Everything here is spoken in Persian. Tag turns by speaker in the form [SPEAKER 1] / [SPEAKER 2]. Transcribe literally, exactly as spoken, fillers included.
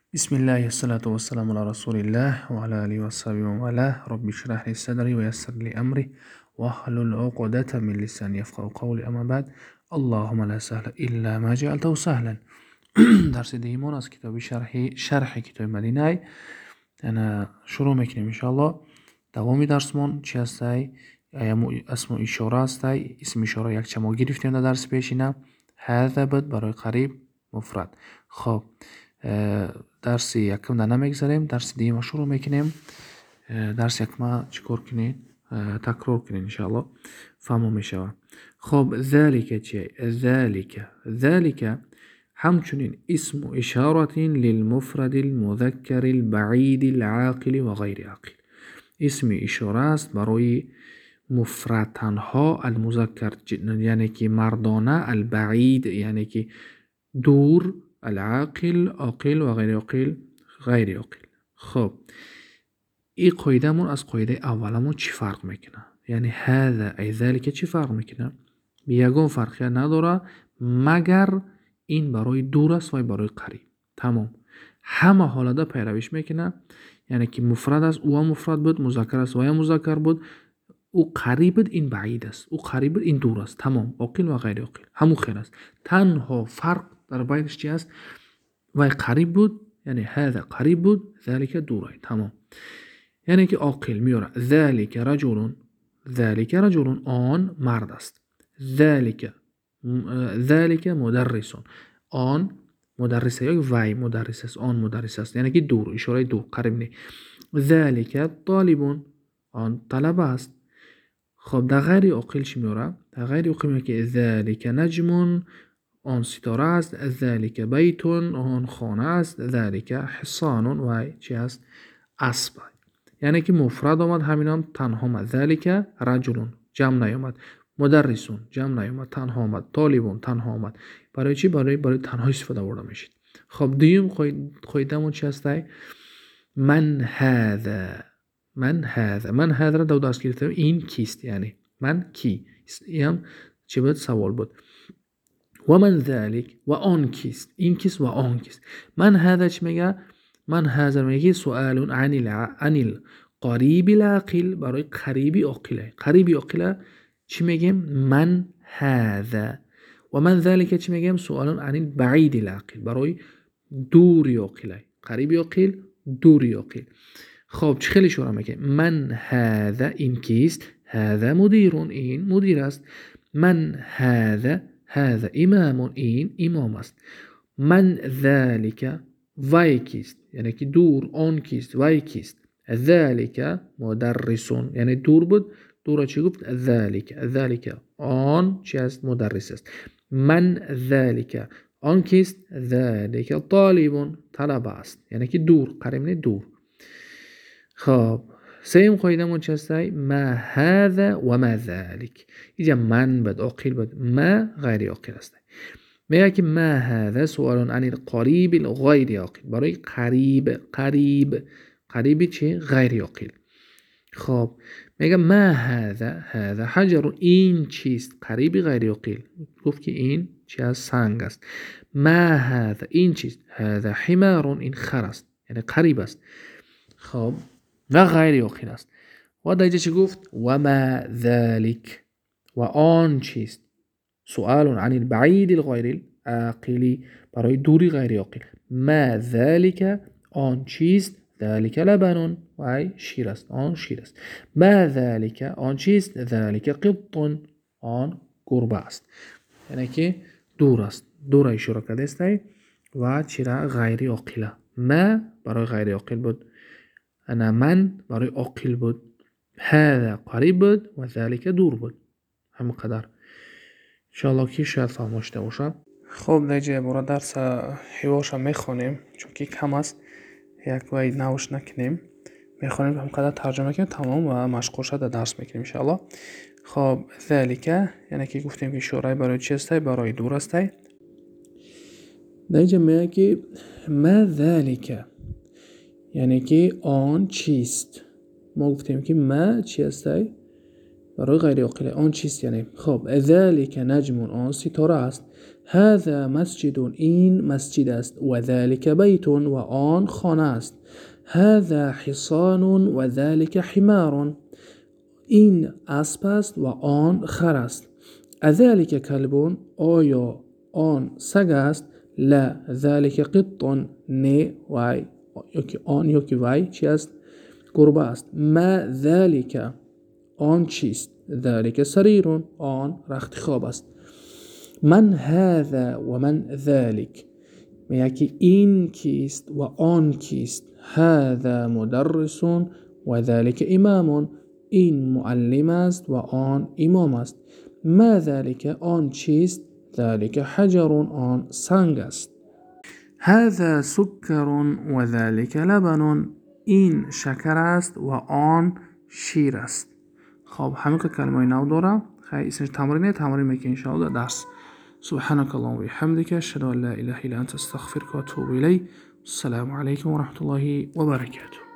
[SPEAKER 1] بسم الله الصلاة والسلام على رسول الله وعلى آله وصحبه ومن والاه رب اشرح لي صدري ويسر لي أمري واحلل عقدة من لساني يفقهوا قولي أما بعد اللهم لا سهل إلا ما جعلته سهلا درس دیگه از کتاب شرح شرح کتاب مدینه انا شروع میکنیم ان شاء الله. دوامی درسمون چی هستی؟ اسم اشاره هستی. اسم اشاره یک چما گرفتیم در درس پیشینه. هذا بود برای قریب مفرد. خب درس یکم در نمیگذاریم، درس دیگه ما شروع میکنیم. درس یکم چیکار کنین؟ تکرار کنین ان شاء الله فهمو میشه. خب ذالک چیه؟ ذالک ذالک همچنین اسم اشارة للمفرد المذکر البعید العاقل و غیر عاقل. اسم اشاره است برای مفرد تنها المذکر، یعنی که مردانه، البعید یعنی که دور، العاقل عاقل و غیر عاقل غیر عاقل. خب این قاعدهمون از قاعده اولمون چی فرق میکنه؟ یعنی هذا ای ذالک چی فرق میکنه؟ بیگون فرقی نداره مگر این برای دور است و برای قریب. تمام همه حالت پیرویش میکنه، یعنی که مفرد است او مفرد بود، مذکر است و یا مذکر بود، او قریب بود این بعید است، او قریب بود این دور است. تمام عاقل و غیر عاقل همون خیر است. تنها فرق در بینش چی است؟ و قریب بود یعنی هذا قریب بود، ذالک دوره. تمام یعنی که عاقل میاره ذالک رجل، ذالک رجل آن مرد است، ذالک ذالک مدرس آن مدرسه یا وی مدرس است، آن مدرس است یعنی که دور، اشاره دور، قریب نه. ذالک طالب آن طلبه است. خب در غیر عاقل چی میاره؟ در غیر عاقل میگه که ذالک نجم آن ستاره است، ذالک بیت آن خانه است، ذالک حصان و چی است؟ اسب. یعنی که مفرد آمد همینام تنها آمد، ذالک رجل جمع نیامد، مدرسون جمع نیامد تنها آمد، طالبون تنها آمد. برای چی؟ برای برای تنها استفاده برده میشید. خب دویم قاعدهمون چی هست؟ من هذا، من هذا من هذا را دو دست گرفتم این کیست، یعنی من کی. این هم چی بود؟ سوال بود. و من ذلك و آن کیست، این کیست و آن کیست. من هذا چی میگه؟ من هذا میگه سؤال عن الع... عن القریب العاقل، برای قریبی عاقله. قریبی عاقله چی میگیم؟ من هذا. و من ذلك چی میگیم؟ سؤال عن البعید العاقل، برای دوری عاقله. قریبی عاقل، دوری عاقل. خب چه خیلی شورا میگه من هذا این کیست؟ هذا مدیر، این مدیر است. من هذا هذا امام، این امام است. من ذلك وی کیست، یعنی که دور، آن کیست، وی کیست. ذلك مدرس یعنی دور بود، دور چی گفت؟ ذلك ذلك آن چی است؟ مدرس است. من ذلك آن کیست؟ ذلك طالب طلبه است یعنی که دور، قریب نه دور. خب سیم قاعده من چی است؟ ما هذا و ما ذلك. اینجا من بد عاقل بود، ما غیر عاقل است. میگه که ما هذا سوال عن القریب الغیر عاقل، برای قریب، قریب قریبی چی؟ غیر عاقل. خب میگه ما هذا هذا حجر، این چیست؟ قریبی غیر عاقل. گفت که این چی است؟ سنگ است. ما هذا این چیست؟ هذا حمار، این خر است یعنی قریب است. خب و غیر عاقل است. و در اینجا چی گفت؟ و ما ذلك و آن چیست؟ سؤال عن البعید الغیر العاقلی، برای دوری غیر عاقل. ما ذلك آن چیست؟ ذلك لبن و شیر است، آن شیر است. ما ذلك آن چیست؟ ذلك قط آن گربه است یعنی که دور است، دور اشاره کرده است و چرا غیر عاقله. ما برای غیر عاقل بود، انا من برای عاقل بود، هذا قریب بود و ذلك دور بود. همین قدر انشاءالله که شاید فهمشته باشه. خب دیگه برای درس حواشا میخونیم چون که کم است، یک وید نوش نکنیم، میخونیم هم قدر ترجمه کنیم تمام و مشغول شده درس میکنیم انشاءالله. خب ذلك یعنی که گفتیم که شورای برای چی است؟ برای دور است. دیگه میگه که ما ذلك یعنی که آن چیست. ما گفتیم که ما چی است برای غیر عاقل آن چیست یعنی خب ذلك نجم آن ستاره است هذا مسجد این مسجد است و ذلك بیت و آن خانه است هذا حصان و ذلك حمار این اسب است و آن خر است اذلك کلب آیا آن سگ است لا ذلك قط نه وای یکی آن یکی وای چی است گربه است ما ذلك آن چیست ذلك سریر آن رخت خواب است من هذا و من ذلك میگه که این کیست و آن کیست هذا مدرس و ذلك امام این معلم است و آن امام است ما ذلك آن چیست ذلك حجر آن سنگ است هذا سکر و ذلك لبن این شکر است و آن شیر است خب همین که کلمه نو داره خیلی اسمش تمرینه تمرین میکنی انشاءالله در درس سبحانك اللهم وبحمدك اشهد ان لا اله الا انت استغفرك واتوب اليك السلام عليكم ورحمة الله وبركاته